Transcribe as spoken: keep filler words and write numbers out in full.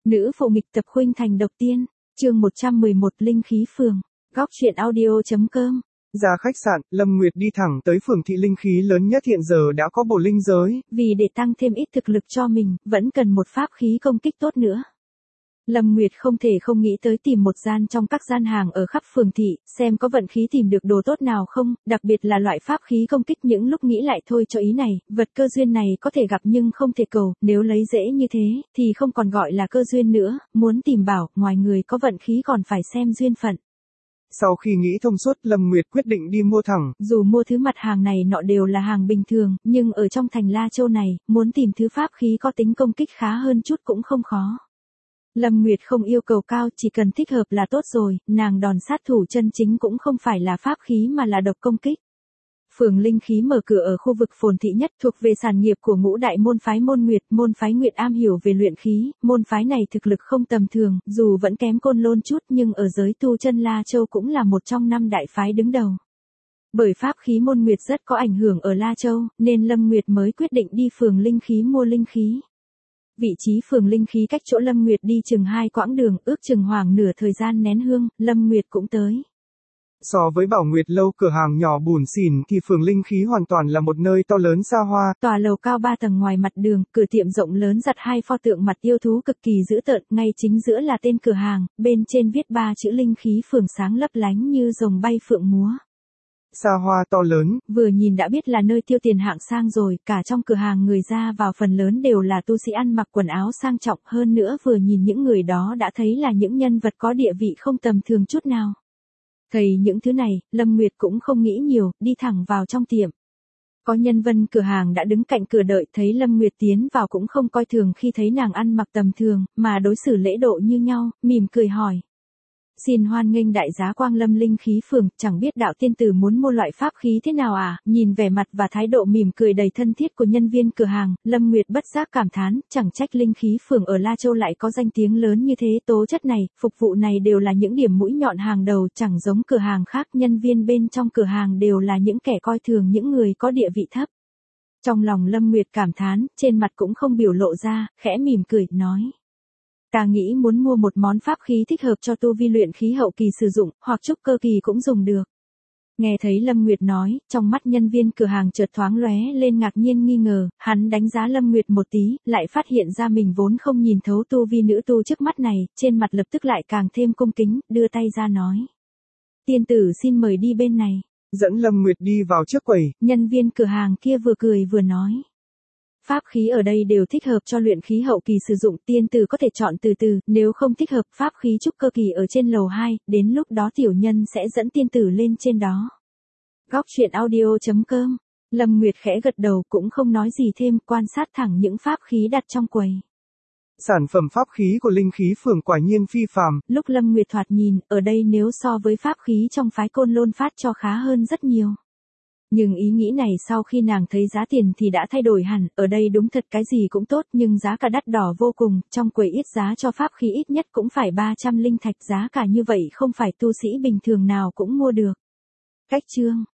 Nữ phụ nghịch tập khuynh thành độc tiên, chương một trăm mười một Linh khí phường, góc truyện audio.com. Ra khách sạn, Lâm Nguyệt đi thẳng tới phường thị linh khí lớn nhất hiện giờ đã có bộ linh giới. Vì để tăng thêm ít thực lực cho mình, vẫn cần một pháp khí công kích tốt nữa. Lâm Nguyệt không thể không nghĩ tới tìm một gian trong các gian hàng ở khắp phường thị, xem có vận khí tìm được đồ tốt nào không, đặc biệt là loại pháp khí công kích. Những lúc nghĩ lại thôi cho ý này, vật cơ duyên này có thể gặp nhưng không thể cầu, nếu lấy dễ như thế, thì không còn gọi là cơ duyên nữa, muốn tìm bảo, ngoài người có vận khí còn phải xem duyên phận. Sau khi nghĩ thông suốt, Lâm Nguyệt quyết định đi mua thẳng. Dù mua thứ mặt hàng này nọ đều là hàng bình thường, nhưng ở trong thành La Châu này, muốn tìm thứ pháp khí có tính công kích khá hơn chút cũng không khó. Lâm Nguyệt không yêu cầu cao, chỉ cần thích hợp là tốt rồi, nàng đòn sát thủ chân chính cũng không phải là pháp khí mà là độc công kích. Phường linh khí mở cửa ở khu vực phồn thị nhất, thuộc về sản nghiệp của ngũ đại môn phái Môn Nguyệt. Môn phái Nguyệt am hiểu về luyện khí, môn phái này thực lực không tầm thường, dù vẫn kém Côn Lôn chút nhưng ở giới tu chân La Châu cũng là một trong năm đại phái đứng đầu. Bởi pháp khí Môn Nguyệt rất có ảnh hưởng ở La Châu, nên Lâm Nguyệt mới quyết định đi phường linh khí mua linh khí. Vị trí phường linh khí cách chỗ Lâm Nguyệt đi chừng hai quãng đường, ước chừng khoảng nửa thời gian nén hương, Lâm Nguyệt cũng tới. So với Bảo Nguyệt lâu cửa hàng nhỏ bủn xỉn thì phường linh khí hoàn toàn là một nơi to lớn xa hoa. Tòa lầu cao ba tầng ngoài mặt đường, cửa tiệm rộng lớn giặt hai pho tượng mặt yêu thú cực kỳ dữ tợn, ngay chính giữa là tên cửa hàng, bên trên viết ba chữ linh khí phường sáng lấp lánh như rồng bay phượng múa. Xa hoa to lớn, vừa nhìn đã biết là nơi tiêu tiền hạng sang rồi, cả trong cửa hàng người ra vào phần lớn đều là tu sĩ ăn mặc quần áo sang trọng, hơn nữa vừa nhìn những người đó đã thấy là những nhân vật có địa vị không tầm thường chút nào. Thấy những thứ này, Lâm Nguyệt cũng không nghĩ nhiều, đi thẳng vào trong tiệm. Có nhân viên cửa hàng đã đứng cạnh cửa đợi, thấy Lâm Nguyệt tiến vào cũng không coi thường khi thấy nàng ăn mặc tầm thường, mà đối xử lễ độ như nhau, mỉm cười hỏi. Xin hoan nghênh đại giá quang lâm linh khí phường, chẳng biết đạo tiên tử muốn mua loại pháp khí thế nào à? Nhìn vẻ mặt và thái độ mỉm cười đầy thân thiết của nhân viên cửa hàng, Lâm Nguyệt bất giác cảm thán, chẳng trách linh khí phường ở La Châu lại có danh tiếng lớn như thế. Tố chất này, phục vụ này đều là những điểm mũi nhọn hàng đầu, chẳng giống cửa hàng khác, nhân viên bên trong cửa hàng đều là những kẻ coi thường những người có địa vị thấp. Trong lòng Lâm Nguyệt cảm thán, trên mặt cũng không biểu lộ ra, khẽ mỉm cười, nói. Ta nghĩ muốn mua một món pháp khí thích hợp cho tu vi luyện khí hậu kỳ sử dụng, hoặc trúc cơ kỳ cũng dùng được. Nghe thấy Lâm Nguyệt nói, trong mắt nhân viên cửa hàng chợt thoáng lóe lên ngạc nhiên nghi ngờ, hắn đánh giá Lâm Nguyệt một tí, lại phát hiện ra mình vốn không nhìn thấu tu vi nữ tu trước mắt này, trên mặt lập tức lại càng thêm cung kính, đưa tay ra nói. Tiên tử xin mời đi bên này. Dẫn Lâm Nguyệt đi vào trước quầy. Nhân viên cửa hàng kia vừa cười vừa nói. Pháp khí ở đây đều thích hợp cho luyện khí hậu kỳ sử dụng, tiên tử có thể chọn từ từ, nếu không thích hợp pháp khí trúc cơ kỳ ở trên lầu hai, đến lúc đó tiểu nhân sẽ dẫn tiên tử lên trên đó. Góc truyện audio.com. Lâm Nguyệt khẽ gật đầu cũng không nói gì thêm, quan sát thẳng những pháp khí đặt trong quầy. Sản phẩm pháp khí của linh khí phường quả nhiên phi phàm. Lúc Lâm Nguyệt thoạt nhìn, ở đây nếu so với pháp khí trong phái Côn Lôn phát cho khá hơn rất nhiều. Nhưng ý nghĩ này sau khi nàng thấy giá tiền thì đã thay đổi hẳn, ở đây đúng thật cái gì cũng tốt nhưng giá cả đắt đỏ vô cùng, trong quầy ít giá cho pháp khí ít nhất cũng phải ba trăm linh thạch, giá cả như vậy không phải tu sĩ bình thường nào cũng mua được. Cách chương